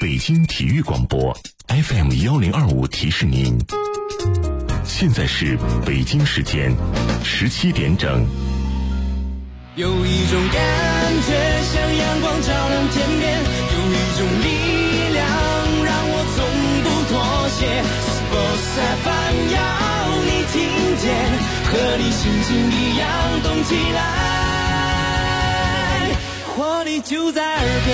北京体育广播 FM1025提示您，现在是北京时间17点整。 有一种感觉像阳光照亮天边，有一种力量让我从不妥协。Sports FM 要你听见，和你心情一样动起来，活力就在耳边。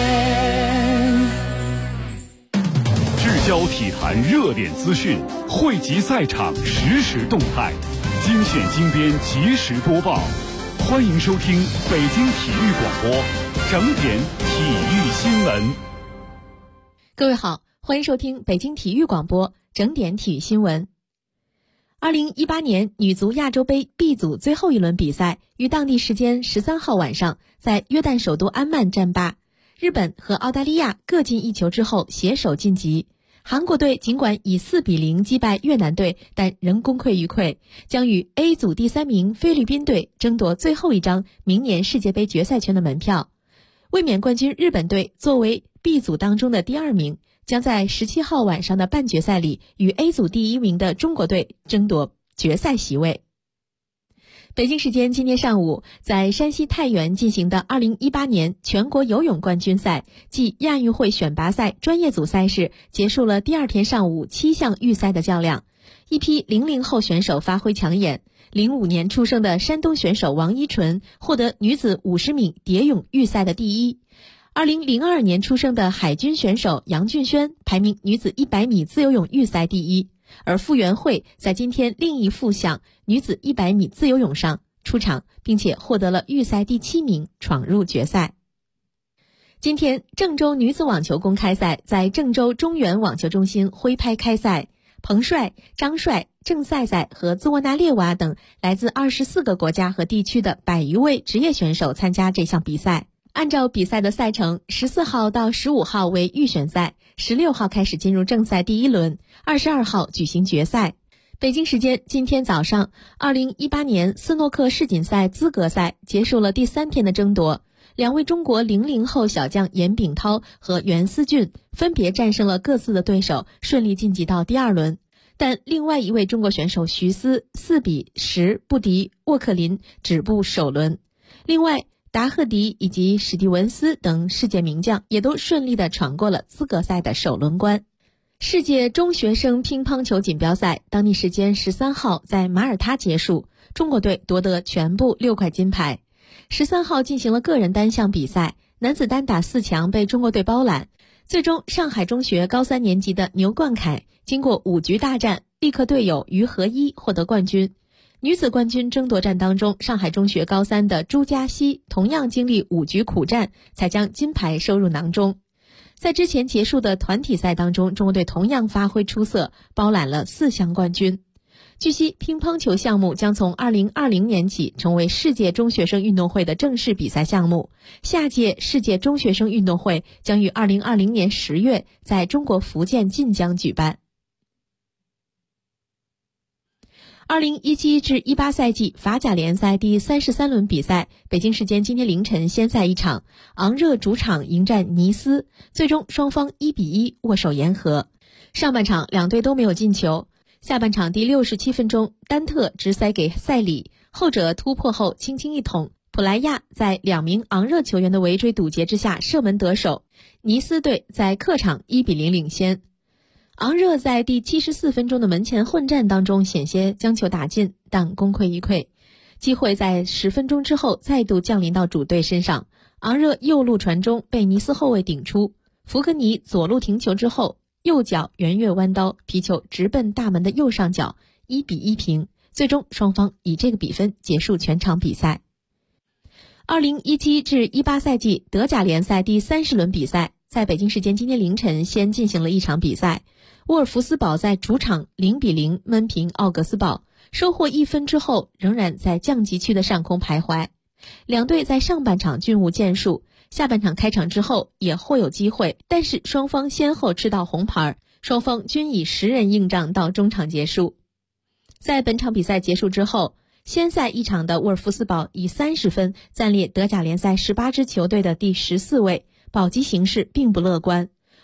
聚焦体坛热点资讯，汇集赛场实时动态，精选精编及时播报。欢迎收听北京体育广播整点体育新闻。 各位好，欢迎收听北京体育广播整点体育新闻。2018年女足亚洲杯 B 组最后一轮比赛于当地时间13号晚上在约旦首都安曼战罢，日本和澳大利亚各进一球之后携手晋级。韩国队尽管以4-0击败越南队，但仍功亏一篑，将与 A 组第3名菲律宾队争夺最后一张明年世界杯决赛圈的门票。卫冕冠军日本队作为 B 组当中的第2名，将在17号晚上的半决赛里与 A 组第1名的中国队争夺决赛席位。北京时间今天上午，在山西太原进行的2018年全国游泳冠军赛暨亚运会选拔赛专业组赛事结束了第二天上午7项预赛的较量。一批00后选手发挥抢眼，05年出生的山东选手王依纯获得女子50米蝶泳预赛的第一。2002年出生的海军选手杨俊轩排名女子100米自由泳预赛第一。而傅园慧在今天另一副项女子100米自由泳上出场，并且获得了预赛第7名，闯入决赛。今天郑州女子网球公开赛在郑州中原网球中心挥拍开赛，彭帅、张帅、郑赛赛和兹沃纳列娃等来自24个国家和地区的100余位职业选手参加这项比赛。按照比赛的赛程，14号到15号为预选赛，16号开始进入正赛第1轮，22号举行决赛。北京时间今天早上，2018年斯诺克世锦赛资格赛结束了第3天的争夺，2位中国00后小将严炳涛和袁思俊分别战胜了各自的对手，顺利晋级到第2轮。但另外一位中国选手徐思4-10不敌沃克林，止步首轮。另外达赫迪以及史蒂文斯等世界名将也都顺利地闯过了资格赛的首轮关。世界中学生乒乓球锦标赛当地时间13号在马耳他结束，中国队夺得全部6块金牌。13号进行了个人单项比赛，男子单打4强被中国队包揽，最终上海中学高3年级的牛冠凯经过5局大战，力克队友于和一获得冠军。女子冠军争夺战当中，上海中学高3的朱佳熙同样经历5局苦战，才将金牌收入囊中。在之前结束的团体赛当中，中国队同样发挥出色，包揽了4项冠军。据悉，乒乓球项目将从2020年起成为世界中学生运动会的正式比赛项目，下届世界中学生运动会将于2020年10月在中国福建晋江举办。2017至18赛季法甲联赛第33轮比赛，北京时间今天凌晨先赛一场，昂热主场迎战尼斯，最终双方1-1握手言和。上半场两队都没有进球，下半场第67分钟，丹特直塞给塞里，后者突破后轻轻一捅，普莱亚在2名昂热球员的围追堵截之下射门得手，尼斯队在客场1-0领先。昂热在第74分钟的门前混战当中险些将球打进，但功亏一篑。机会在10分钟之后再度降临到主队身上，昂热右路传中被尼斯后卫顶出，福格尼左路停球之后，右脚圆月弯刀，皮球直奔大门的右上角，1-1平，最终双方以这个比分结束全场比赛。2017至18赛季德甲联赛第30轮比赛，在北京时间今天凌晨先进行了一场比赛，沃尔夫斯堡在主场0-0闷平奥格斯堡，收获1分之后仍然在降级区的上空徘徊。两队在上半场均无建树，下半场开场之后也或有机会，但是双方先后吃到红牌，双方均以10人硬仗到中场结束。在本场比赛结束之后，先赛一场的沃尔夫斯堡以30分暂列德甲联赛18支球队的第14位，保级形势并不乐观。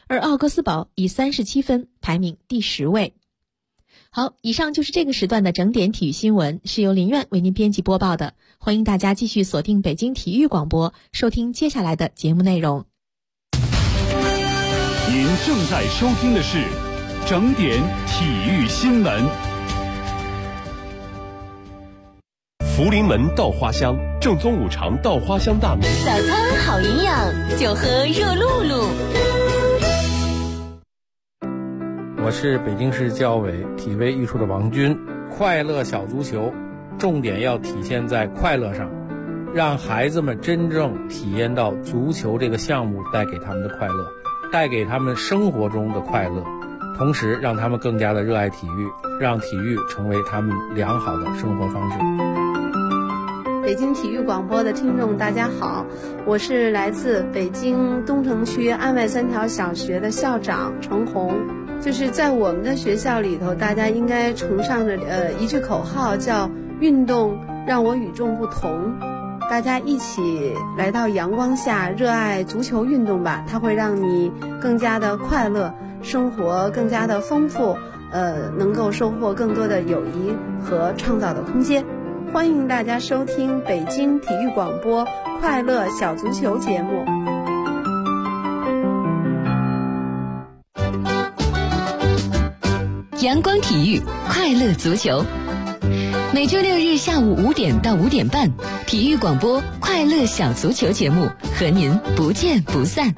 而奥格斯堡以37分排名第10位。好，以上就是这个时段的整点体育新闻，是由林苑为您编辑播报的。欢迎大家继续锁定北京体育广播，收听接下来的节目内容。 您正在收听的是整点体育新闻。 福临门稻花香，正宗五常稻花香大米。 早餐好营养，就喝热露露。 我是北京市教委体卫艺术的王军。快乐小足球，重点要体现在快乐上，让孩子们真正体验到足球这个项目带给他们的快乐，带给他们生活中的快乐，同时让他们更加的热爱体育，让体育成为他们良好的生活方式。 北京体育广播的听众大家好，我是来自北京东城区安外3条小学的校长程红。就是在我们的学校里头，大家应该崇尚着一句口号，叫运动让我与众不同。大家一起来到阳光下，热爱足球运动吧，它会让你更加的快乐，生活更加的丰富，能够收获更多的友谊和创造的空间。欢迎大家收听北京体育广播快乐小足球节目。 阳光体育，快乐足球。每周6日下午5点到5点半，体育广播快乐小足球节目和您不见不散。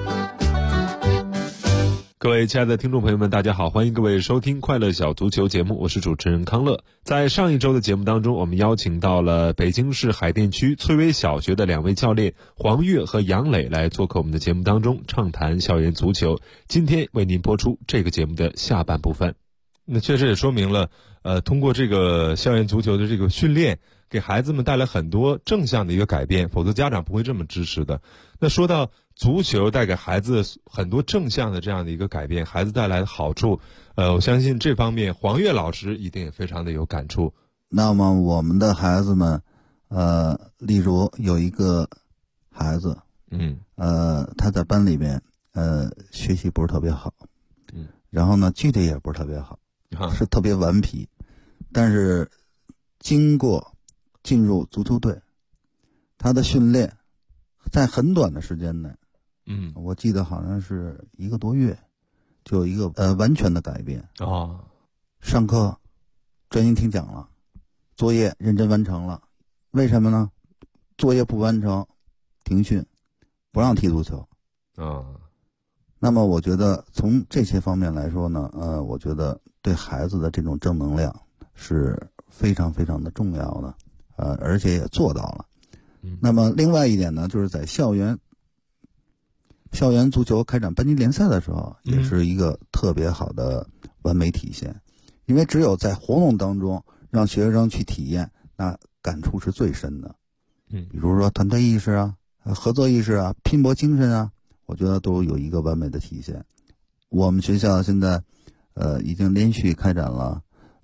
各位亲爱的听众朋友们，大家好，欢迎各位收听快乐小足球节目，我是主持人康乐。在上一周的节目当中，我们邀请到了北京市海淀区崔巍小学的2位教练黄跃和杨磊来做客我们的节目当中，畅谈校园足球。今天为您播出这个节目的下半部分。 那确实也说明了通过这个校园足球的这个训练，给孩子们带来很多正向的一个改变，否则家长不会这么支持的。那说到足球带给孩子很多正向的这样的一个改变，孩子带来的好处，我相信这方面黄跃老师一定也非常的有感触。 那么我们的孩子们例如有一个孩子他在班里边学习不是特别好，然后呢纪律也不是特别好，是特别顽皮，但是经过进入足球队，他的训练在很短的时间内，我记得好像是1个多月，就有一个完全的改变。上课专心听讲了，作业认真完成了。为什么呢？作业不完成停训，不让踢足球。那么我觉得从这些方面来说呢，我觉得对孩子的这种正能量是非常非常的重要的，而且也做到了。那么另外一点呢，就是在校园足球开展班级联赛的时候，也是一个特别好的完美体现。因为只有在活动当中让学生去体验，那感触是最深的。比如说团队意识啊、合作意识啊、拼搏精神啊，我觉得都有一个完美的体现。我们学校现在已经连续开展了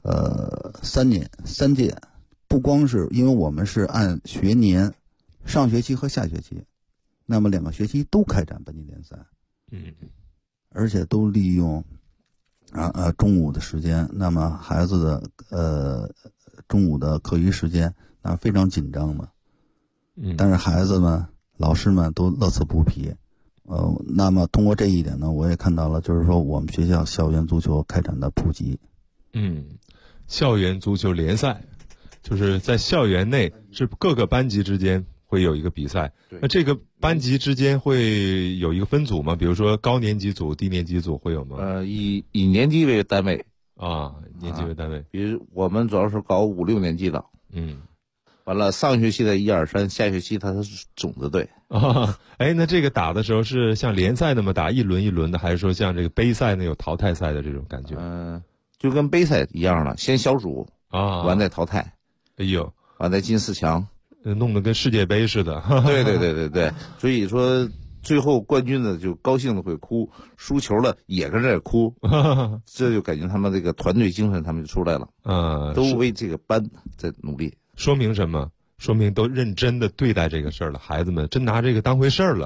3届，不光是因为我们是按学年上学期和下学期，那么2个学期都开展班级联赛，而且都利用中午的时间，那么孩子的中午的课余时间那非常紧张的，但是孩子们老师们都乐此不疲。那么通过这一点呢，我也看到了，就是说我们学校校园足球开展的普及。 校园足球联赛就是在校园内是各个班级之间会有一个比赛，那这个班级之间会有一个分组吗？比如说高年级组、低年级组会有吗？ 以年级为单位年级为单位。 比如我们主要是搞5、6年级了，完了上学期的1、2、3，下学期它是种子队。 那这个打的时候是像联赛那么打，一轮一轮的，还是说像这个杯赛那有淘汰赛的这种感觉？ 就跟杯赛一样了，先小组完再淘汰。完再进4强， 弄得跟世界杯似的。 对，所以说最后冠军的就高兴的会哭，输球了也跟着哭，这就感觉他们这个团队精神他们就出来了，都为这个班在努力。 说明什么？说明都认真的对待这个事儿了，孩子们真拿这个当回事儿了，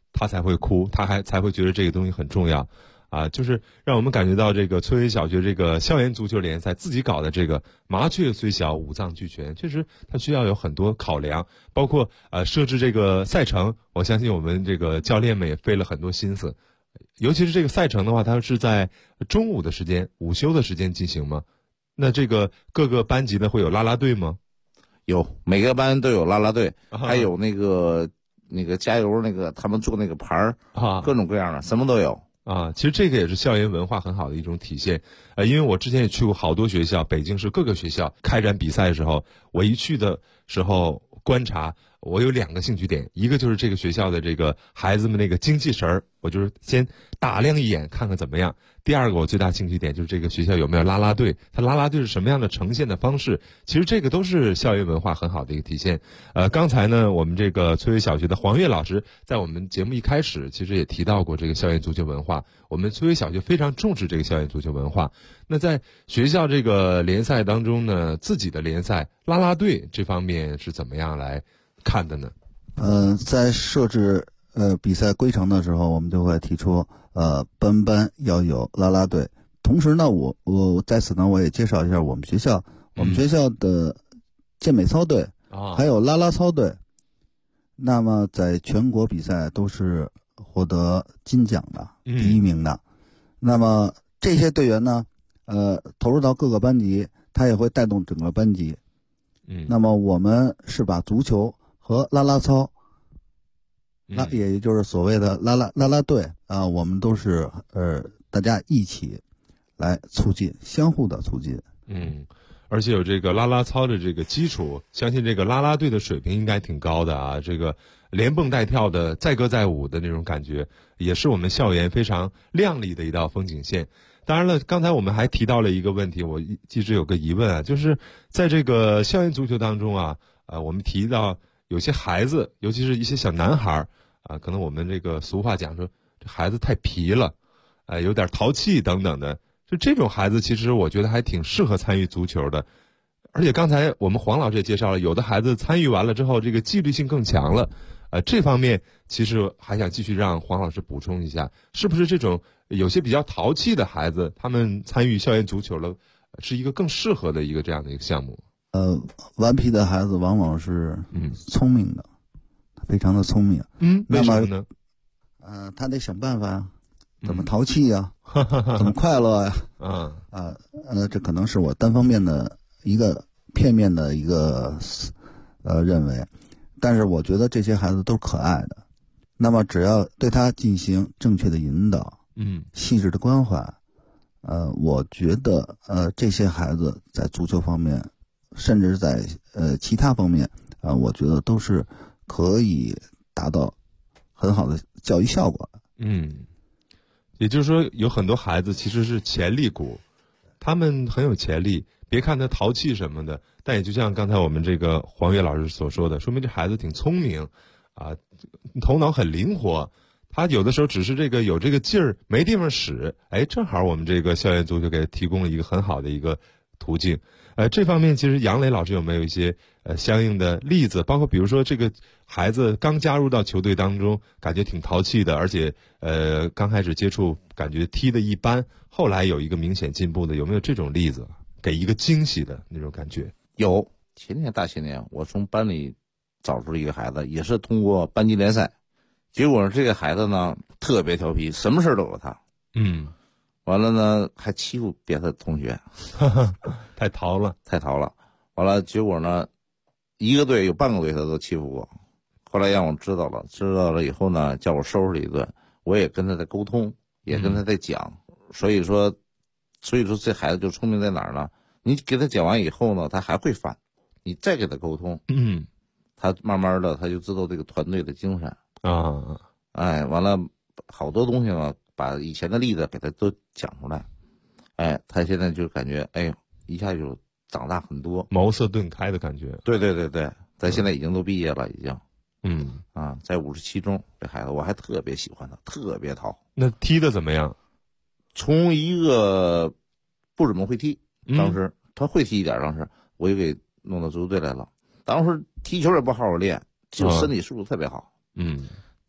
他才会哭，他才会觉得这个东西很重要。就是让我们感觉到这个崔伟小学这个校园足球联赛自己搞的这个麻雀虽小五脏俱全，确实它需要有很多考量，包括设置这个赛程，我相信我们这个教练们也费了很多心思。尤其是这个赛程的话，它是在中午的时间、午休的时间进行吗？那这个各个班级呢会有啦啦队吗？ 有，每个班都有啦啦队，还有那个加油他们做那个牌儿各种各样的，什么都有。 其实这个也是校园文化很好的一种体现。因为我之前也去过好多学校，北京市各个学校开展比赛的时候，我一去的时候观察，我有2个兴趣点，一个就是这个学校的这个孩子们那个精气神儿，我就是先打量一眼看看怎么样。第2个我最大兴趣点就是这个学校有没有啦啦队，它啦啦队是什么样的呈现的方式，其实这个都是校园文化很好的一个体现。刚才呢我们这个崔伟小学的黄月老师在我们节目一开始其实也提到过这个校园足球文化，我们崔伟小学非常重视这个校园足球文化。那在学校这个联赛当中呢，自己的联赛啦啦队这方面是怎么样来看的呢？ 在设置比赛规程的时候，我们就会提出班要有啦啦队。同时呢，我在此呢我也介绍一下我们学校的健美操队还有啦啦操队，那么在全国比赛都是获得金奖的第1名的。那么这些队员呢投入到各个班级，他也会带动整个班级。那么我们是把足球和啦啦操，也就是所谓的啦啦队我们都是大家一起来促进，相互的促进。 而且有这个啦啦操的这个基础，相信这个啦啦队的水平应该挺高的这个连蹦带跳的，载歌载舞的那种感觉，也是我们校园非常亮丽的一道风景线。当然了，刚才我们还提到了一个问题，我一直有个疑问就是在这个校园足球当中我们提到有些孩子，尤其是一些小男孩可能我们这个俗话讲说这孩子太皮了有点淘气等等的，就这种孩子其实我觉得还挺适合参与足球的。而且刚才我们黄老师也介绍了，有的孩子参与完了之后这个纪律性更强了这方面其实还想继续让黄老师补充一下，是不是这种有些比较淘气的孩子，他们参与校园足球了是一个更适合的一个这样的一个项目？ 顽皮的孩子往往是聪明的，非常的聪明。 为什么呢？ 他得想办法怎么淘气呀怎么快乐呀这可能是我单方面的一个片面的一个认为，但是我觉得这些孩子都是可爱的。那么只要对他进行正确的引导细致的关怀我觉得这些孩子在足球方面甚至在其他方面我觉得都是可以达到很好的教育效果的。 也就是说有很多孩子其实是潜力股，他们很有潜力，别看他淘气什么的，但也就像刚才我们这个黄月老师所说的，说明这孩子挺聪明头脑很灵活，他有的时候只是这个有这个劲儿没地方使正好我们这个校园足球给他提供了一个很好的一个途径。这方面其实杨磊老师有没有一些相应的例子，包括比如说这个孩子刚加入到球队当中感觉挺淘气的，而且刚开始接触感觉踢的一般，后来有一个明显进步的，有没有这种例子给一个惊喜的那种感觉？ 有，大前年我从班里找出了一个孩子，也是通过班级联赛，结果这个孩子呢特别调皮，什么事都有他完了呢还欺负别的同学太淘了。 完了结果呢一个队有半个队他都欺负过，后来让我知道了以后呢叫我收拾了一顿，我也跟他在沟通，也跟他在讲所以说这孩子就聪明在哪儿呢，你给他讲完以后呢他还会犯，你再给他沟通他慢慢的他就知道这个团队的精神完了好多东西呢把以前的例子给他都讲出来他现在就感觉一下就长大很多， 茅塞顿开的感觉。 对，他现在已经都毕业了，已经在57中，这孩子我还特别喜欢他，特别淘。 那踢的怎么样？ 从一个不怎么会踢，当时他会踢一点，当时我就给弄到足球队来了。当时踢球也不好好练，就身体素质特别好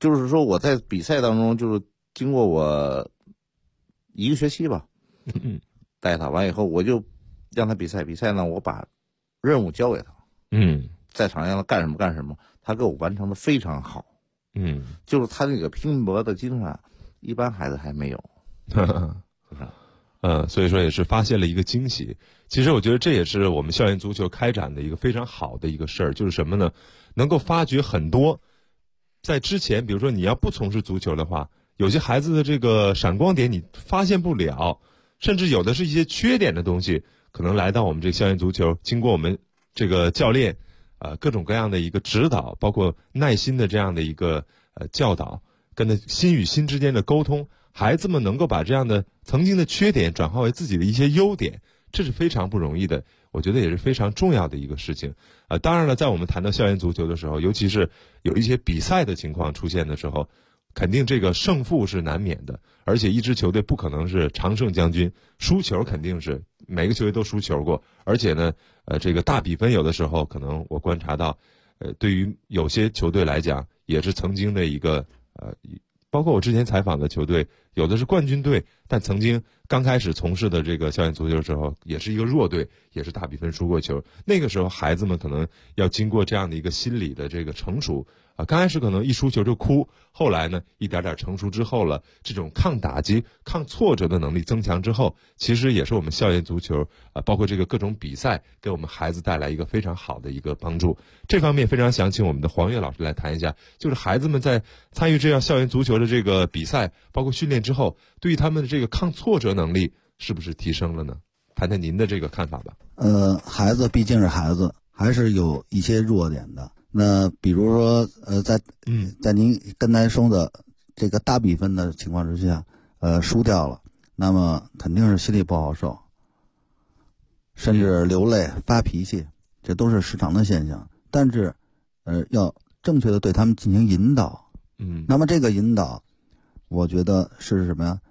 就是说我在比赛当中，就是经过我1个学期吧，带他完以后，我就让他比赛呢，我把任务交给他，在场让他干什么干什么，他给我完成的非常好，就是他那个拼搏的精神，一般孩子还没有， 所以说也是发现了一个惊喜。其实我觉得这也是我们校园足球开展的一个非常好的一个事儿，就是什么呢？能够发掘很多在之前，比如说你要不从事足球的话，有些孩子的这个闪光点你发现不了，甚至有的是一些缺点的东西，可能来到我们这个校园足球，经过我们这个教练各种各样的一个指导，包括耐心的这样的一个教导，跟他心与心之间的沟通，孩子们能够把这样的曾经的缺点转化为自己的一些优点，这是非常不容易的，我觉得也是非常重要的一个事情。当然了，在我们谈到校园足球的时候，尤其是有一些比赛的情况出现的时候，肯定这个胜负是难免的，而且一支球队不可能是常胜将军，输球肯定是每个球队都输球过，而且呢，这个大比分有的时候可能我观察到，对于有些球队来讲，也是曾经的一个包括我之前采访的球队，有的是冠军队，但曾经刚开始从事的这个校园足球的时候，也是一个弱队，也是大比分输过球。那个时候孩子们可能要经过这样的一个心理的这个成熟刚开始可能一输球就哭，后来呢一点点成熟之后了，这种抗打击、抗挫折的能力增强之后，其实也是我们校园足球包括这个各种比赛给我们孩子带来一个非常好的一个帮助。这方面非常想请我们的黄月老师来谈一下，就是孩子们在参与这样校园足球的这个比赛包括训练之后，对于他们的这个抗挫折能力是不是提升了呢？谈谈您的这个看法吧。 孩子毕竟是孩子，还是有一些弱点的。那比如说在您刚才说的这个大比分的情况之下输掉了，那么肯定是心里不好受，甚至流泪发脾气，这都是时常的现象。但是要正确的对他们进行引导，那么这个引导我觉得是什么呀？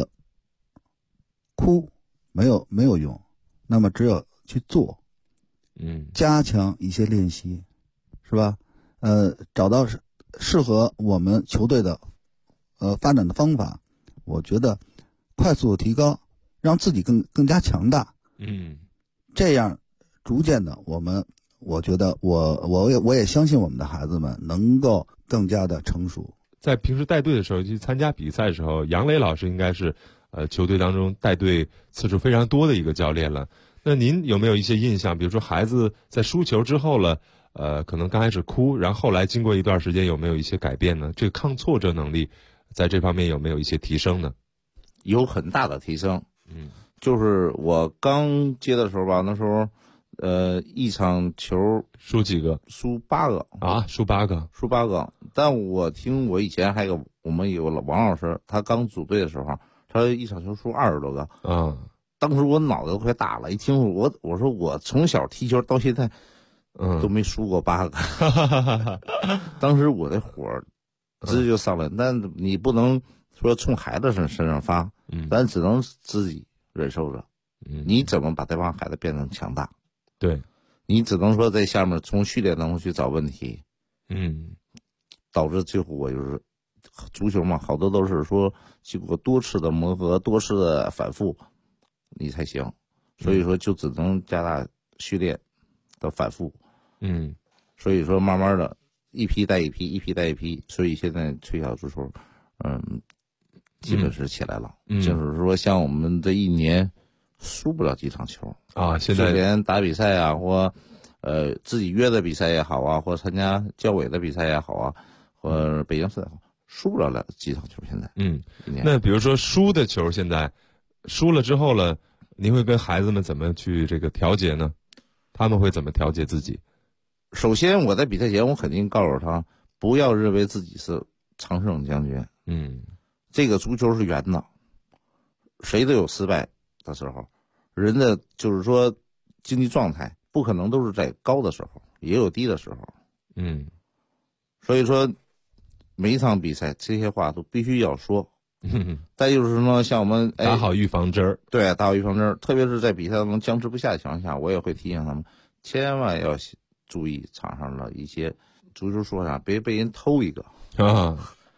哭没有用，那么只有去做，加强一些练习，是吧？找到适合我们球队的发展的方法，我觉得快速提高，让自己更加强大。这样逐渐的，我觉得我也相信我们的孩子们能够更加的成熟。 在平时带队的时候，去参加比赛的时候，杨磊老师应该是球队当中带队次数非常多的一个教练了。那您有没有一些印象？比如说孩子在输球之后了，可能刚开始哭，然后后来经过一段时间有没有一些改变呢？这个抗挫折能力在这方面有没有一些提升呢？ 有很大的提升。就是我刚接的时候吧，那时候一场球输几个？ 输8个啊，输8个。但我听我以前还有我们有王老师，他刚组队的时候，他一场球输20多个。当时我脑袋都快大了，一听我说我从小踢球到现在，都没输过8个。当时我的火直接就上来，但你不能说冲孩子身上发，咱只能自己忍受着。你怎么把这帮孩子变成强大？ 对， 你只能说在下面从训练当中去找问题。导致最后我就是足球嘛，好多都是说经过多次的磨合、多次的反复，你才行。所以说就只能加大训练的反复。所以说慢慢的一批带一批，一批带一批，所以现在吹小足球，基本是起来了。就是说像我们这一年输不了几场球啊，现在连打比赛啊，或自己约的比赛也好啊，或参加教委的比赛也好啊，或北京市也好，输不了几场球。现在那比如说输的球，现在输了之后了，您会跟孩子们怎么去这个调节呢？他们会怎么调节自己？ 首先我在比赛前我肯定告诉他，不要认为自己是常胜将军。这个足球是圆的，谁都有失败的时候，人的就是说经济状态不可能都是在高的时候，也有低的时候。所以说每一场比赛这些话都必须要说。再就是说像我们打好预防针儿。 对，打好预防针儿，特别是在比赛当中僵持不下的情况下，我也会提醒他们千万要注意场上的一些足球说啥，别被人偷一个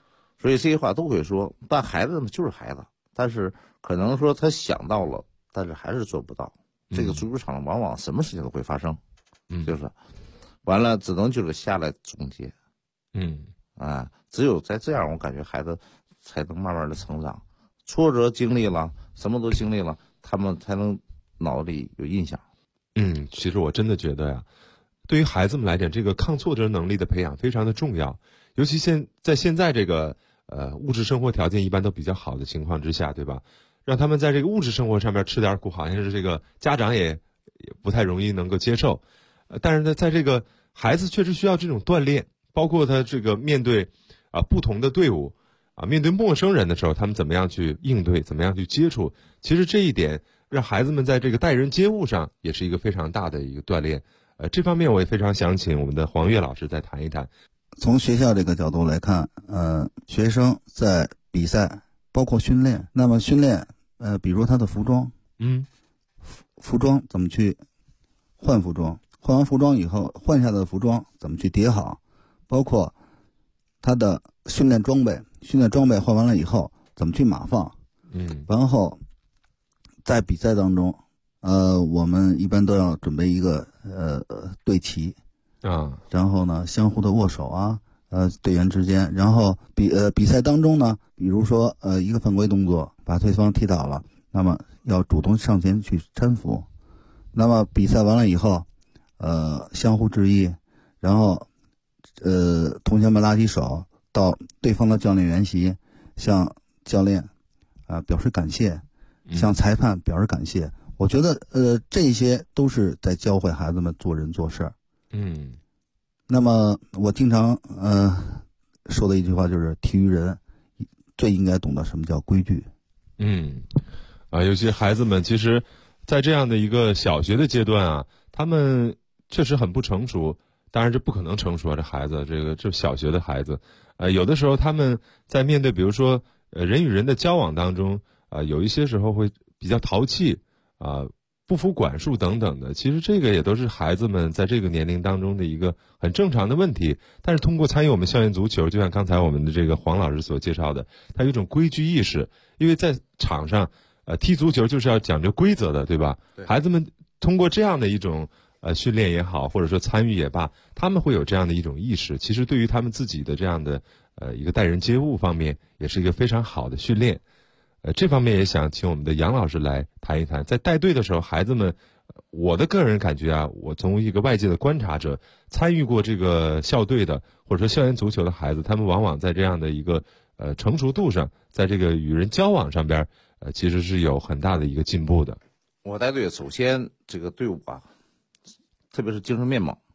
所以这些话都会说。但孩子们就是孩子，但是可能说他想到了，但是还是做不到。这个足球场往往什么事情都会发生，就是完了只能就是下来总结，只有在这样，我感觉孩子才能慢慢的成长。挫折经历了，什么都经历了，他们才能脑子里有印象。 其实我真的觉得呀，对于孩子们来讲，这个抗挫折能力的培养非常的重要，尤其在现在这个物质生活条件一般都比较好的情况之下，对吧？让他们在这个物质生活上面吃点苦，好像是这个家长也不太容易能够接受。但是呢，在这个孩子确实需要这种锻炼，包括他这个面对不同的队伍面对陌生人的时候，他们怎么样去应对，怎么样去接触。其实这一点让孩子们在这个待人接物上也是一个非常大的一个锻炼。这方面我也非常想请我们的黄岳老师再谈一谈。 从学校这个角度来看，学生在比赛包括训练，那么训练比如他的服装，服装怎么去换服装，换完服装以后换下的服装怎么去叠好，包括他的训练装备换完了以后怎么去码放，然后在比赛当中我们一般都要准备一个队旗然后呢相互的握手队员之间，然后比赛当中呢，比如说一个犯规动作把对方踢倒了，那么要主动上前去搀扶。那么比赛完了以后相互致意，然后同学们拉起手到对方的教练员席，向教练表示感谢，向裁判表示感谢。我觉得这些都是在教会孩子们做人做事儿。那么我经常说的一句话就是体育人最应该懂得什么叫规矩。 尤其孩子们其实在这样的一个小学的阶段他们确实很不成熟，当然这不可能成熟这孩子，这小学的孩子有的时候他们在面对比如说人与人的交往当中有一些时候会比较淘气不服管束等等的，其实这个也都是孩子们在这个年龄当中的一个很正常的问题。但是通过参与我们校园足球，就像刚才我们的这个黄老师所介绍的，他有一种规矩意识，因为在场上踢足球就是要讲究规则的，对吧？对。孩子们通过这样的一种训练也好，或者说参与也罢，他们会有这样的一种意识，其实对于他们自己的这样的一个待人接物方面也是一个非常好的训练。这方面也想请我们的杨老师来谈一谈，在带队的时候，孩子们，我的个人感觉我从一个外界的观察者，参与过这个校队的或者说校园足球的孩子，他们往往在这样的一个成熟度上，在这个与人交往上边，其实是有很大的一个进步的。 我带队首先这个队伍特别是精神面貌，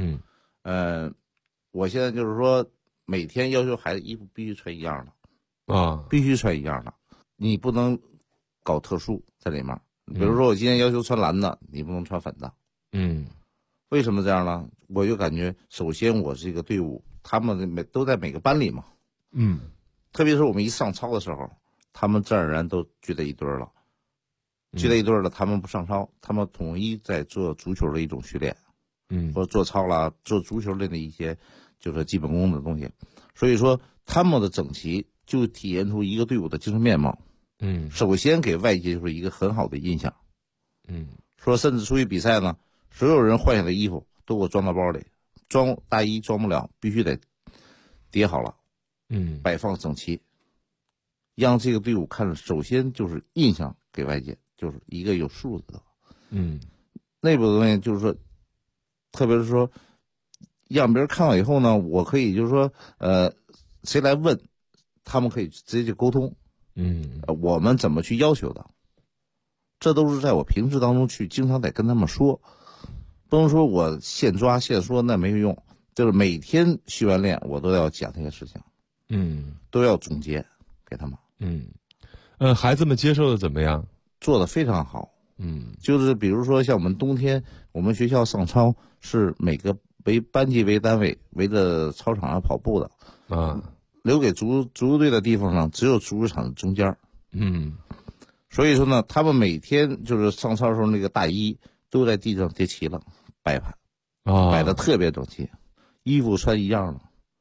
我现在就是说每天要求孩子衣服必须穿一样的必须穿一样的。你不能搞特殊在里面，比如说我今天要求穿蓝的，你不能穿粉的。为什么这样呢？我就感觉首先我这个队伍他们都在每个班里嘛，特别是我们一上操的时候，他们自然而然都聚在一堆了，他们不上操，他们统一在做足球的一种训练，或者做操啦，做足球类的一些就是基本功的东西。所以说他们的整齐就体现出一个队伍的精神面貌。首先给外界就是一个很好的印象。说甚至出去比赛呢，所有人换下的衣服都给我装到包里，大衣装不了，必须得叠好了，摆放整齐，让这个队伍看，首先就是印象给外界就是一个有素质的。内部的东西就是说，特别是说让别人看到以后呢，我可以就是说谁来问，他们可以直接去沟通。我们怎么去要求的，这都是在我平时当中去经常得跟他们说，不能说我现抓现说，那没有用。就是每天训完练我都要讲这些事情，都要总结给他们。 孩子们接受的怎么样？ 做得非常好。就是比如说像我们冬天，我们学校上操是每个为班级为单位围着操场上跑步的留给足球队的地方上只有足球场的中间。所以说呢，他们每天就是上操的时候，那个大衣都在地上叠齐了，摆盘，摆得特别整齐，衣服穿一样的，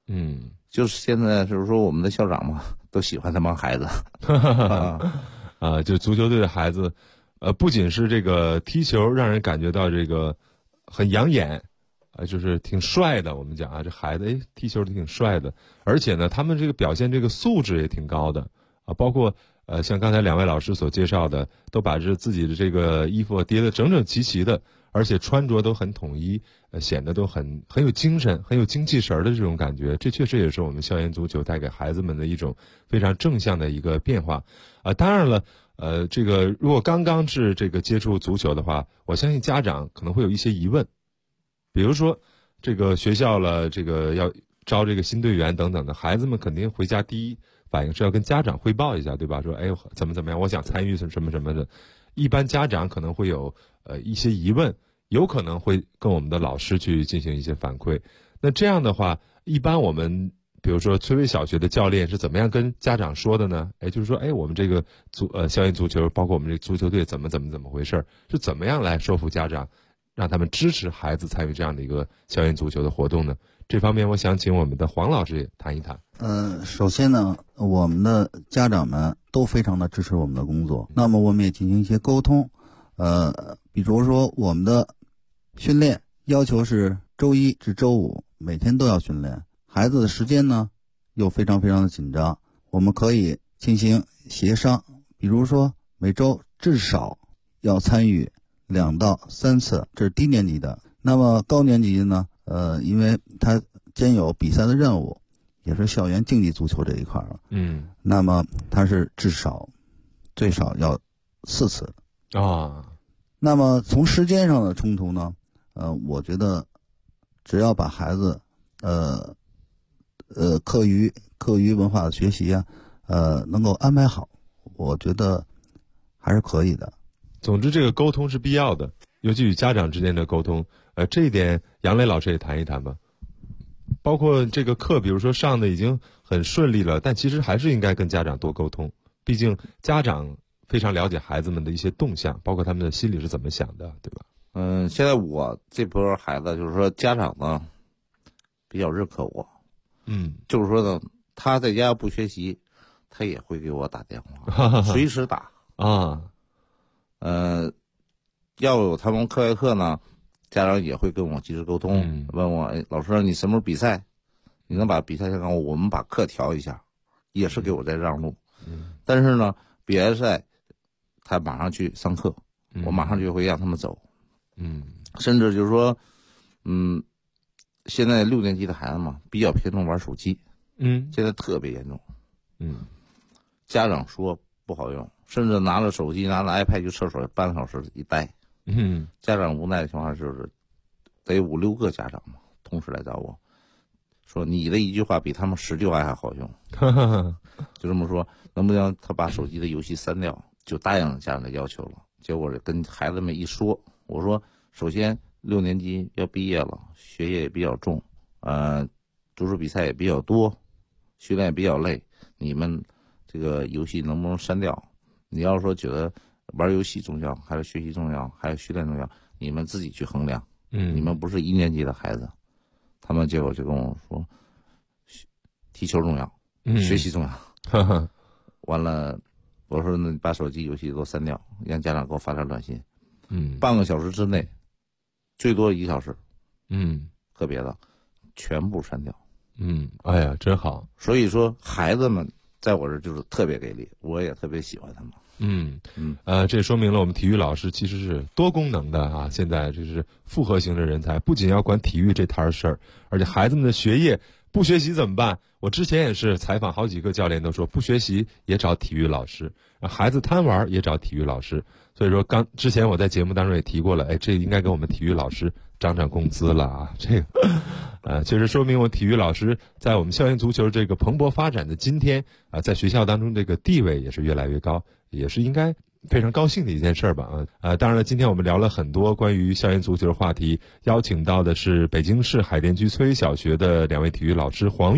就是现在就是说我们的校长嘛，都喜欢他帮孩子。 就足球队的孩子，不仅是这个踢球让人感觉到这个很养眼，就是挺帅的。我们讲这孩子踢球挺帅的，而且呢，他们这个表现这个素质也挺高的包括像刚才2位老师所介绍的，都把自己的这个衣服叠得整整齐齐的，而且穿着都很统一，显得都很有精神、很有精气神的这种感觉。这确实也是我们校园足球带给孩子们的一种非常正向的一个变化当然了，这个如果刚是这个接触足球的话，我相信家长可能会有一些疑问，比如说这个学校了，这个要招这个新队员等等的，孩子们肯定回家第一反应是要跟家长汇报一下，对吧？说怎么样，我想参与什么的。一般家长可能会有一些疑问，有可能会跟我们的老师去进行一些反馈。那这样的话，一般我们比如说崔巍小学的教练是怎么样跟家长说的呢？就是说我们这个校园足球，包括我们这个足球队怎么回事，是怎么样来说服家长，让他们支持孩子参与这样的一个校园足球的活动呢？这方面我想请我们的黄老师也谈一谈。 首先呢，我们的家长们都非常的支持我们的工作，那么我们也进行一些沟通。比如说我们的训练要求是周一至周五每天都要训练，孩子的时间呢又非常的紧张，我们可以进行协商，比如说每周至少要参与2到3次，这是低年级的。那么高年级的呢，因为他兼有比赛的任务，也是校园竞技足球这一块那么他是最少要4次那么从时间上的冲突呢，我觉得只要把孩子课余文化的学习能够安排好，我觉得还是可以的。 总之这个沟通是必要的，尤其与家长之间的沟通，这一点杨磊老师也谈一谈吧。包括这个课，比如说上的已经很顺利了，但其实还是应该跟家长多沟通，毕竟家长非常了解孩子们的一些动向，包括他们的心里是怎么想的，对吧？ 现在我这波孩子就是说家长呢比较认可我，就是说呢他在家不学习，他也会给我打电话，随时打要有他们课外课呢，家长也会跟我及时沟通，问我老师你什么时候比赛，你能把比赛先告诉我们把课调一下，也是给我在让路。但是呢比赛他马上去上课，我马上就会让他们走。甚至就是说现在6年级的孩子嘛比较偏重玩手机，现在特别严重。家长说不好用，甚至拿着手机拿着 iPad 去厕所半个小时一待。家长无奈的情况就是得5、6个家长嘛同时来找我说，你的一句话比他们10句话还好用。就这么说，能不能他把手机的游戏删掉，就答应了家长的要求了。结果跟孩子们一说，我说首先6年级要毕业了，学业也比较重，足球比赛也比较多，训练也比较累，你们这个游戏能不能删掉？你要说觉得玩游戏重要还是学习重要还是训练重要，你们自己去衡量。你们不是1年级的孩子。他们结果就跟我说踢球重要，学习重要。完了我说那你把手机游戏都删掉，让家长给我发条短信，半个小时之内最多1小时，个别的全部删掉。 哎呀真好。 所以说孩子们在我这儿就是特别给力，我也特别喜欢他们。 这说明了我们体育老师其实是多功能的啊！现在这是复合型的人才，不仅要管体育这摊事儿，而且孩子们的学业不学习怎么办？我之前也是采访好几个教练，都说不学习也找体育老师，孩子贪玩也找体育老师。所以说之前我在节目当中也提过了，这应该给我们体育老师涨工资了啊！这个确实说明我体育老师在我们校园足球这个蓬勃发展的今天在学校当中这个地位也是越来越高，也是应该非常高兴的一件事吧。当然了，今天我们聊了很多关于校园足球的话题，邀请到的是北京市海淀区崔巍小学的2位体育老师黄